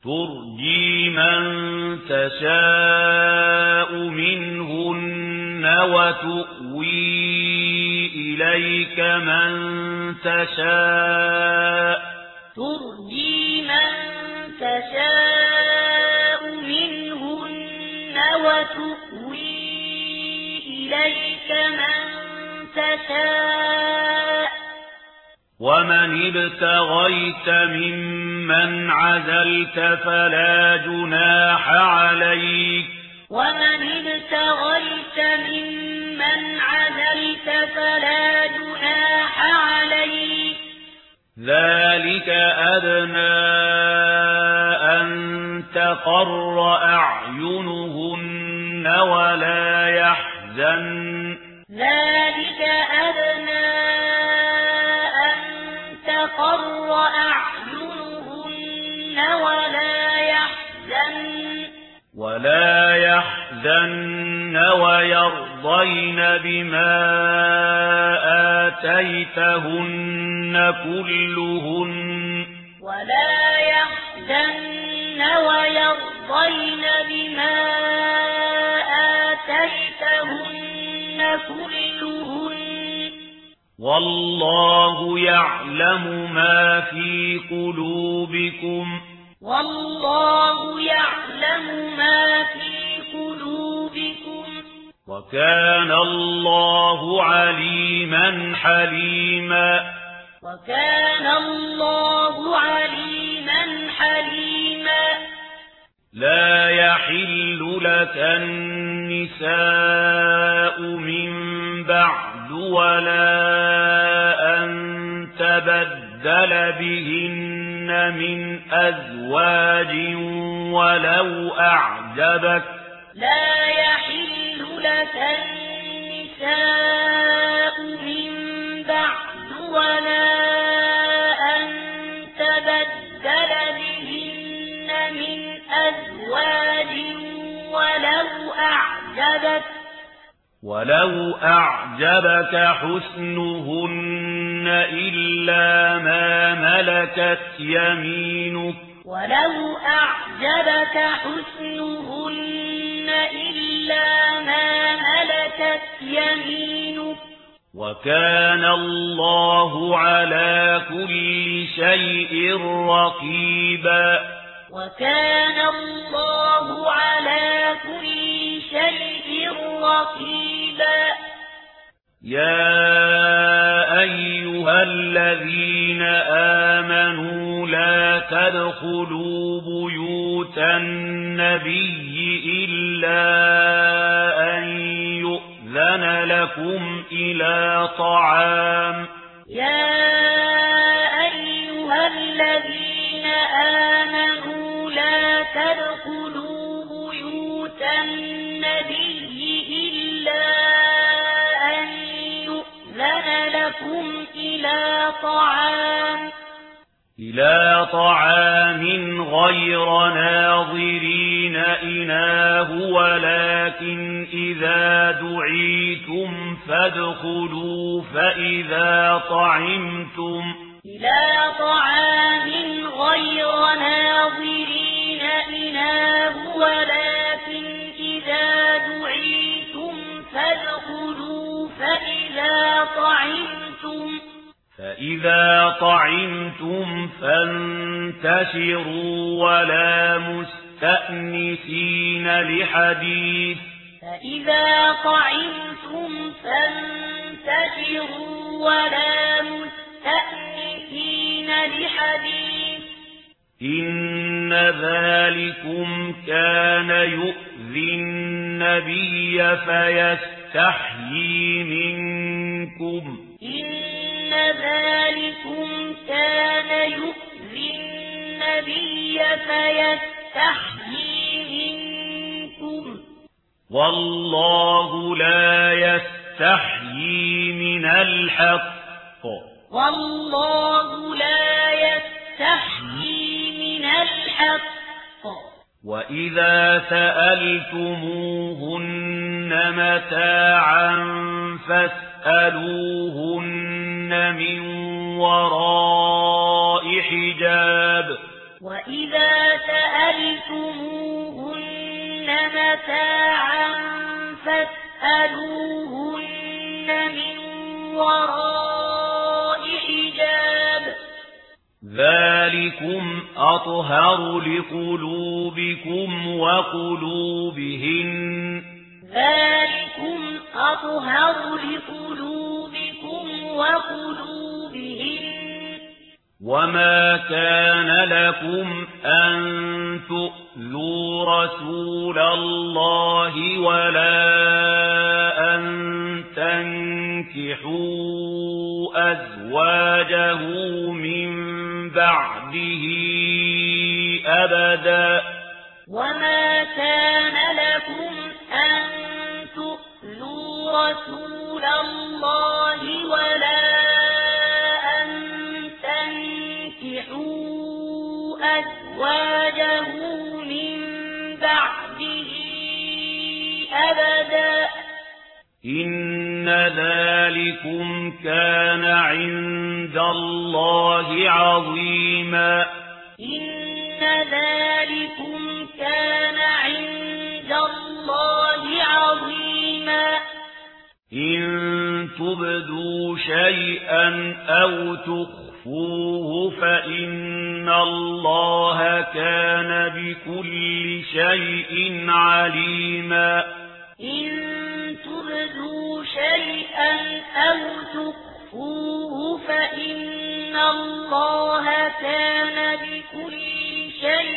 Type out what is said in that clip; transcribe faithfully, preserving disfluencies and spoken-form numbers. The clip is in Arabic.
ترجي من تشاء منهن وتؤوي إليك من تشاء ترجي من تشاء منهن وتؤوي إليك من تشاء ومن ابتغيت ممن عزلت فلا جناح عليك ومن ابتغيت ممن عزلت فلا جناح عليك ذلك أدنى أن تقر أعينهن ولا يحزن ذلك أدنى أن تقر أعينهن ولا يحزن ولا يحزن ويرضين بما آتيتهن كلهن ولا يحزن ويرضين بما آتيتهن كلهن والله يعلم ما في قلوبكم والله يعلم ما في قلوبكم وكان الله عليما حليما وكان الله عليما حليما لا يحل لك النساء من بعد ولا أن تبدل بهن من أزواج ولو أعجبك لا يحل لك النساء من بعد ولا أن تبدل بهن من أزواج ولو أعجبك ولو أعجبك حسنهن إلا ما ملكت يمينك ولو أعجبك حسنهن إلا ما ملكت يمينك وكان الله على كل شيء رقيبا وكان الله على كل شيء رقيبا يا أيها الذين آمنوا لا تدخلوا بيوت النبي إلا أن يؤذن لكم إلى طعام يا أيها الذين آمنوا لا تدخلوا بيوت النبي إلا أن يؤذن لكم إلى طعام إلى طعام غير ناظرين إناه ولكن إذا دعيتم فادخلوا فإذا طعمتم إلى طعام غير ناظرين إناه ولكن إذا دعيتم فادخلوا فإذا طعمتم فإذا طعمتم فانتشروا ولا مستأنسين لحديث فإذا طعمتم فانتشروا ولا مستأنسين لحديث إن ذلكم كان يؤذي النبي فيستحيي منكم إن ذلكم كان يؤذي النبي فيستحيي منكم والله لا يستحيي من الحق والله لا يستحيي من الحق وإذا سألتموهن متاعا فاسألوهن من وراء حجاب وإذا سألتموهن متاعا فاسألوهن من وراء حجاب ذلكم أطهر لقلوبكم وقلوبهن ذلكم أطهر لقلوبكم وقلوبهن وما كان لكم أن تؤذوا رسول الله ولا أن تنكحوا أزواجه من بعده أبدا وما كان لكم أن تؤذوا رسول الله ولا أن تنكحوا أزواجه من بعده أبدا إن ذلكم كان عند الله عظيما إن ذلكم كان عند الله عظيما إن تبدوا شيئا أو تخفوه فإن الله كان بكل شيء عليما إن تبدوا شيئا أو تخفوه فإن الله كان بكل شيء